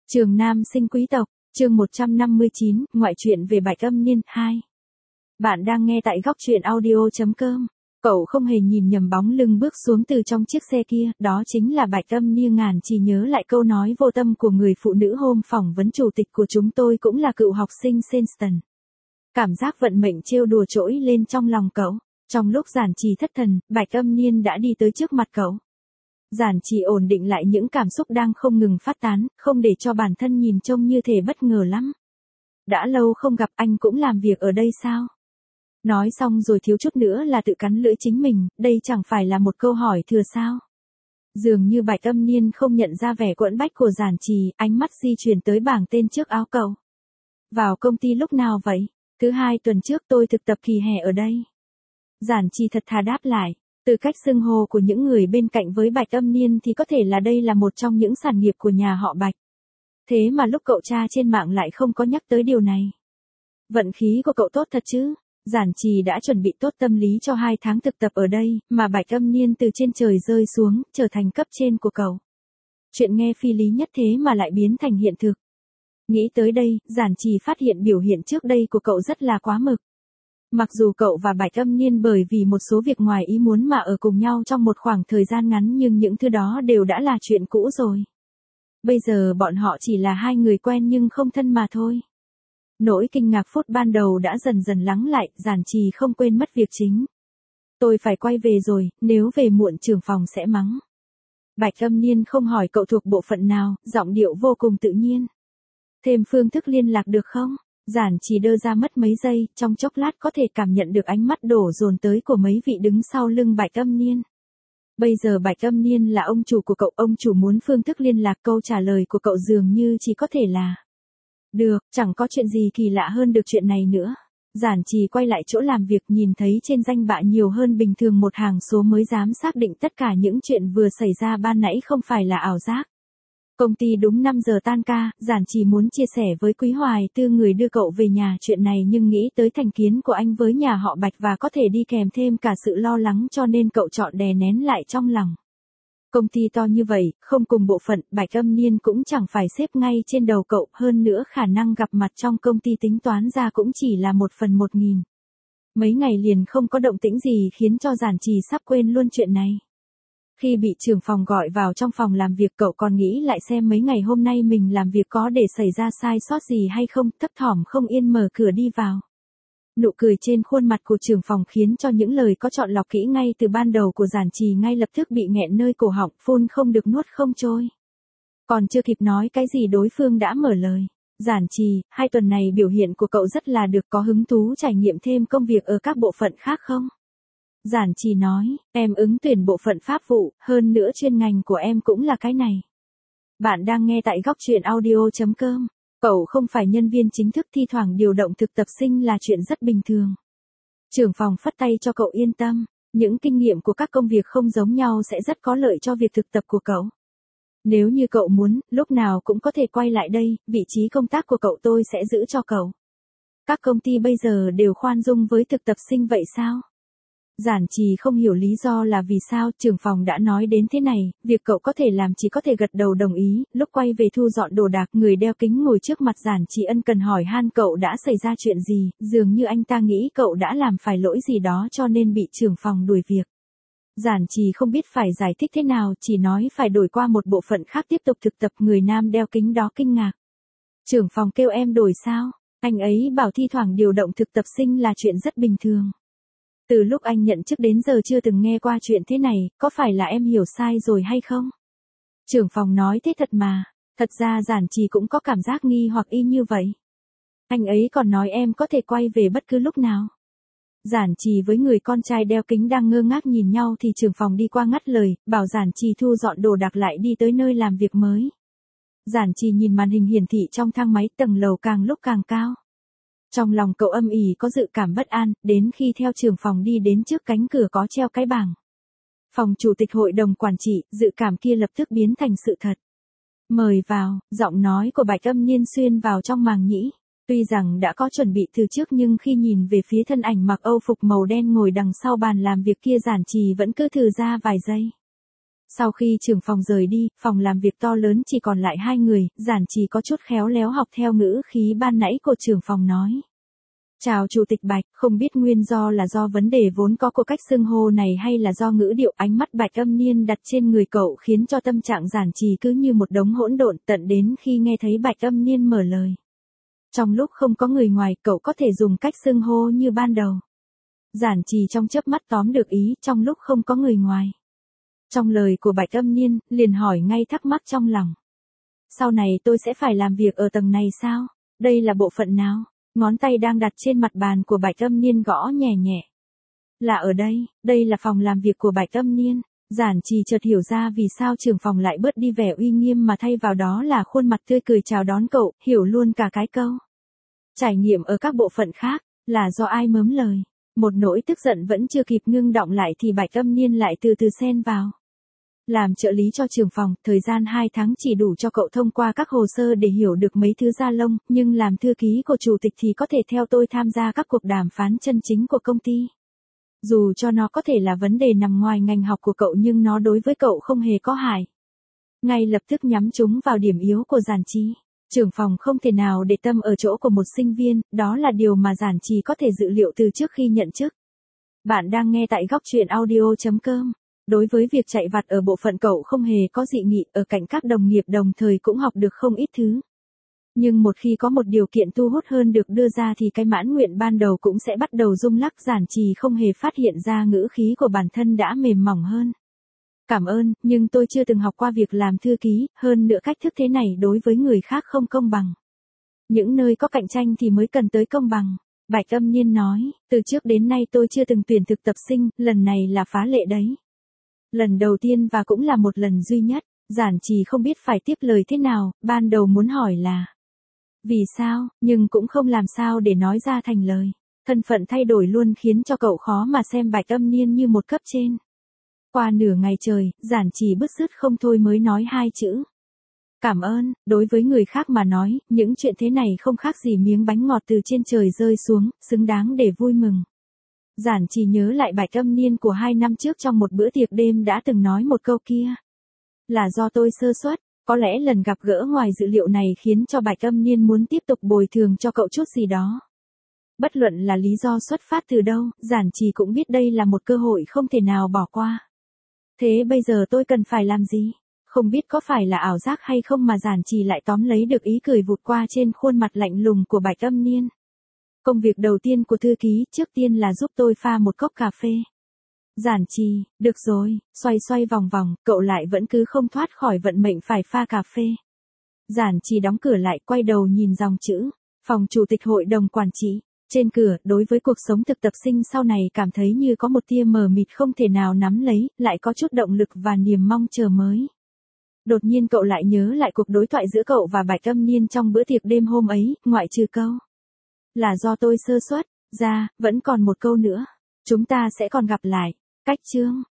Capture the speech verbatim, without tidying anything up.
Trường Nam sinh quý tộc, chương một trăm năm mươi chín, ngoại truyện về Bạch Âm Niên, hai. Bạn đang nghe tại góc truyện audio chấm com. Cậu không hề nhìn nhầm bóng lưng bước xuống từ trong chiếc xe kia, đó chính là Bạch Âm Niên. Ngàn chỉ nhớ lại câu nói vô tâm của người phụ nữ hôm phỏng vấn chủ tịch của chúng tôi cũng là cựu học sinh Senston. Cảm giác vận mệnh trêu đùa trỗi lên trong lòng cậu. Trong lúc Giản Trì thất thần, Bạch Âm Niên đã đi tới trước mặt cậu. Giản Trì ổn định lại những cảm xúc đang không ngừng phát tán, không để cho bản thân nhìn trông như thể bất ngờ lắm. Đã lâu không gặp, anh cũng làm việc ở đây sao? Nói xong rồi thiếu chút nữa là tự cắn lưỡi chính mình, đây chẳng phải là một câu hỏi thừa sao? Dường như Bạch Âm Niên không nhận ra vẻ quẫn bách của Giản Trì, ánh mắt di chuyển tới bảng tên trước áo cậu. Vào công ty lúc nào vậy? Thứ hai tuần trước tôi thực tập kỳ hè ở đây. Giản Trì thật thà đáp lại. Từ cách xưng hô của những người bên cạnh với Bạch Âm Niên thì có thể là đây là một trong những sản nghiệp của nhà họ Bạch. Thế mà lúc cậu tra trên mạng lại không có nhắc tới điều này. Vận khí của cậu tốt thật chứ. Giản Trì đã chuẩn bị tốt tâm lý cho hai tháng thực tập ở đây, mà Bạch Âm Niên từ trên trời rơi xuống, trở thành cấp trên của cậu. Chuyện nghe phi lý nhất thế mà lại biến thành hiện thực. Nghĩ tới đây, Giản Trì phát hiện biểu hiện trước đây của cậu rất là quá mực. Mặc dù cậu và Bạch Âm Niên bởi vì một số việc ngoài ý muốn mà ở cùng nhau trong một khoảng thời gian ngắn, nhưng những thứ đó đều đã là chuyện cũ rồi. Bây giờ bọn họ chỉ là hai người quen nhưng không thân mà thôi. Nỗi kinh ngạc phút ban đầu đã dần dần lắng lại, Giản Trì không quên mất việc chính. Tôi phải quay về rồi, nếu về muộn trưởng phòng sẽ mắng. Bạch Âm Niên không hỏi cậu thuộc bộ phận nào, giọng điệu vô cùng tự nhiên. Thêm phương thức liên lạc được không? Giản Trì đơ ra mất mấy giây, trong chốc lát có thể cảm nhận được ánh mắt đổ dồn tới của mấy vị đứng sau lưng Bạch Âm Niên. Bây giờ Bạch Âm Niên là ông chủ của cậu, ông chủ muốn phương thức liên lạc, câu trả lời của cậu dường như chỉ có thể là được, chẳng có chuyện gì kỳ lạ hơn được chuyện này nữa. Giản Trì quay lại chỗ làm việc, nhìn thấy trên danh bạ nhiều hơn bình thường một hàng số mới, dám xác định tất cả những chuyện vừa xảy ra ban nãy không phải là ảo giác. Công ty đúng năm giờ tan ca, Giản Trì muốn chia sẻ với Quý Hoài Tư, người đưa cậu về nhà, chuyện này, nhưng nghĩ tới thành kiến của anh với nhà họ Bạch và có thể đi kèm thêm cả sự lo lắng, cho nên cậu chọn đè nén lại trong lòng. Công ty to như vậy, không cùng bộ phận, Bạch Âm Niên cũng chẳng phải xếp ngay trên đầu cậu, hơn nữa khả năng gặp mặt trong công ty tính toán ra cũng chỉ là một phần một nghìn. Mấy ngày liền không có động tĩnh gì khiến cho Giản Trì sắp quên luôn chuyện này. Khi bị trưởng phòng gọi vào trong phòng làm việc, cậu còn nghĩ lại xem mấy ngày hôm nay mình làm việc có để xảy ra sai sót gì hay không, thấp thỏm không yên mở cửa đi vào. Nụ cười trên khuôn mặt của trưởng phòng khiến cho những lời có chọn lọc kỹ ngay từ ban đầu của Giản Trì ngay lập tức bị nghẹn nơi cổ họng, phun không được nuốt không trôi. Còn chưa kịp nói cái gì đối phương đã mở lời. Giản Trì, hai tuần này biểu hiện của cậu rất là được, có hứng thú trải nghiệm thêm công việc ở các bộ phận khác không? Giản Trì nói, em ứng tuyển bộ phận pháp vụ, hơn nữa chuyên ngành của em cũng là cái này. Bạn đang nghe tại góc truyện audio chấm com. Cậu không phải nhân viên chính thức, thi thoảng điều động thực tập sinh là chuyện rất bình thường. Trưởng phòng phất tay cho cậu yên tâm, những kinh nghiệm của các công việc không giống nhau sẽ rất có lợi cho việc thực tập của cậu. Nếu như cậu muốn, lúc nào cũng có thể quay lại đây, vị trí công tác của cậu tôi sẽ giữ cho cậu. Các công ty bây giờ đều khoan dung với thực tập sinh vậy sao? Giản Trì không hiểu lý do là vì sao, trưởng phòng đã nói đến thế này, việc cậu có thể làm chỉ có thể gật đầu đồng ý. Lúc quay về thu dọn đồ đạc, người đeo kính ngồi trước mặt Giản Trì ân cần hỏi han cậu đã xảy ra chuyện gì, dường như anh ta nghĩ cậu đã làm phải lỗi gì đó cho nên bị trưởng phòng đuổi việc. Giản Trì không biết phải giải thích thế nào, chỉ nói phải đổi qua một bộ phận khác tiếp tục thực tập. Người nam đeo kính đó kinh ngạc. Trưởng phòng kêu em đổi sao? Anh ấy bảo thi thoảng điều động thực tập sinh là chuyện rất bình thường. Từ lúc anh nhận chức đến giờ chưa từng nghe qua chuyện thế này, có phải là em hiểu sai rồi hay không? Trưởng phòng nói thế thật mà, thật ra Giản Trì cũng có cảm giác nghi hoặc y như vậy. Anh ấy còn nói em có thể quay về bất cứ lúc nào. Giản Trì với người con trai đeo kính đang ngơ ngác nhìn nhau thì trưởng phòng đi qua ngắt lời, bảo Giản Trì thu dọn đồ đạc lại đi tới nơi làm việc mới. Giản Trì nhìn màn hình hiển thị trong thang máy, tầng lầu càng lúc càng cao. Trong lòng cậu âm ỉ có dự cảm bất an, đến khi theo trưởng phòng đi đến trước cánh cửa có treo cái bảng Phòng chủ tịch hội đồng quản trị, dự cảm kia lập tức biến thành sự thật. Mời vào, giọng nói của Bạch Âm Niên xuyên vào trong màng nhĩ. Tuy rằng đã có chuẩn bị từ trước nhưng khi nhìn về phía thân ảnh mặc âu phục màu đen ngồi đằng sau bàn làm việc kia, Giản Trì vẫn cứ thừ ra vài giây. Sau khi trưởng phòng rời đi, phòng làm việc to lớn chỉ còn lại hai người, Giản Trì có chút khéo léo học theo ngữ khí ban nãy của trưởng phòng nói. Chào Chủ tịch Bạch, không biết nguyên do là do vấn đề vốn có của cách xưng hô này hay là do ngữ điệu ánh mắt Bạch Âm Niên đặt trên người cậu khiến cho tâm trạng Giản Trì cứ như một đống hỗn độn tận đến khi nghe thấy Bạch Âm Niên mở lời. Trong lúc không có người ngoài, cậu có thể dùng cách xưng hô như ban đầu. Giản Trì trong chớp mắt tóm được ý, trong lúc không có người ngoài. Trong lời của Bạch Âm Niên, liền hỏi ngay thắc mắc trong lòng. Sau này tôi sẽ phải làm việc ở tầng này sao? Đây là bộ phận nào? Ngón tay đang đặt trên mặt bàn của Bạch Âm Niên gõ nhẹ nhẹ. Là ở đây, đây là phòng làm việc của Bạch Âm Niên. Giản Trì chợt hiểu ra vì sao trưởng phòng lại bớt đi vẻ uy nghiêm mà thay vào đó là khuôn mặt tươi cười chào đón cậu, hiểu luôn cả cái câu. Trải nghiệm ở các bộ phận khác, là do ai mớm lời. Một nỗi tức giận vẫn chưa kịp ngưng đọng lại thì Bạch Âm Niên lại từ từ xen vào. Làm trợ lý cho trưởng phòng, thời gian hai tháng chỉ đủ cho cậu thông qua các hồ sơ để hiểu được mấy thứ da lông, nhưng làm thư ký của chủ tịch thì có thể theo tôi tham gia các cuộc đàm phán chân chính của công ty. Dù cho nó có thể là vấn đề nằm ngoài ngành học của cậu nhưng nó đối với cậu không hề có hại. Ngay lập tức nhắm chúng vào điểm yếu của Giản Trì. Trưởng phòng không thể nào để tâm ở chỗ của một sinh viên, đó là điều mà Giản Trì có thể dự liệu từ trước khi nhận chức. Bạn đang nghe tại góc truyện audio chấm com. Đối với việc chạy vặt ở bộ phận cậu không hề có dị nghị, ở cạnh các đồng nghiệp đồng thời cũng học được không ít thứ. Nhưng một khi có một điều kiện thu hút hơn được đưa ra thì cái mãn nguyện ban đầu cũng sẽ bắt đầu rung lắc. Giản Trì không hề phát hiện ra ngữ khí của bản thân đã mềm mỏng hơn. Cảm ơn, nhưng tôi chưa từng học qua việc làm thư ký, hơn nữa cách thức thế này đối với người khác không công bằng. Những nơi có cạnh tranh thì mới cần tới công bằng. Bạch Âm Niên nói, từ trước đến nay tôi chưa từng tuyển thực tập sinh, lần này là phá lệ đấy. Lần đầu tiên và cũng là một lần duy nhất, Giản Trì không biết phải tiếp lời thế nào, ban đầu muốn hỏi là vì sao, nhưng cũng không làm sao để nói ra thành lời. Thân phận thay đổi luôn khiến cho cậu khó mà xem Bạch Âm Niên như một cấp trên. Qua nửa ngày trời, Giản Trì bứt rứt không thôi mới nói hai chữ. Cảm ơn, đối với người khác mà nói, những chuyện thế này không khác gì miếng bánh ngọt từ trên trời rơi xuống, xứng đáng để vui mừng. Giản Trì nhớ lại Bạch Âm Niên của hai năm trước trong một bữa tiệc đêm đã từng nói một câu kia. Là do tôi sơ suất, có lẽ lần gặp gỡ ngoài dự liệu này khiến cho Bạch Âm Niên muốn tiếp tục bồi thường cho cậu chút gì đó. Bất luận là lý do xuất phát từ đâu, Giản Trì cũng biết đây là một cơ hội không thể nào bỏ qua. Thế bây giờ tôi cần phải làm gì? Không biết có phải là ảo giác hay không mà Giản Trì lại tóm lấy được ý cười vụt qua trên khuôn mặt lạnh lùng của Bạch Âm Niên. Công việc đầu tiên của thư ký trước tiên là giúp tôi pha một cốc cà phê. Giản Trì, được rồi, xoay xoay vòng vòng, cậu lại vẫn cứ không thoát khỏi vận mệnh phải pha cà phê. Giản Trì đóng cửa lại quay đầu nhìn dòng chữ, phòng chủ tịch hội đồng quản trị. Trên cửa, đối với cuộc sống thực tập sinh sau này cảm thấy như có một tia mờ mịt không thể nào nắm lấy, lại có chút động lực và niềm mong chờ mới. Đột nhiên cậu lại nhớ lại cuộc đối thoại giữa cậu và Bạch Âm Niên trong bữa tiệc đêm hôm ấy, ngoại trừ câu. Là do tôi sơ suất, ra, vẫn còn một câu nữa. Chúng ta sẽ còn gặp lại. Cách chương.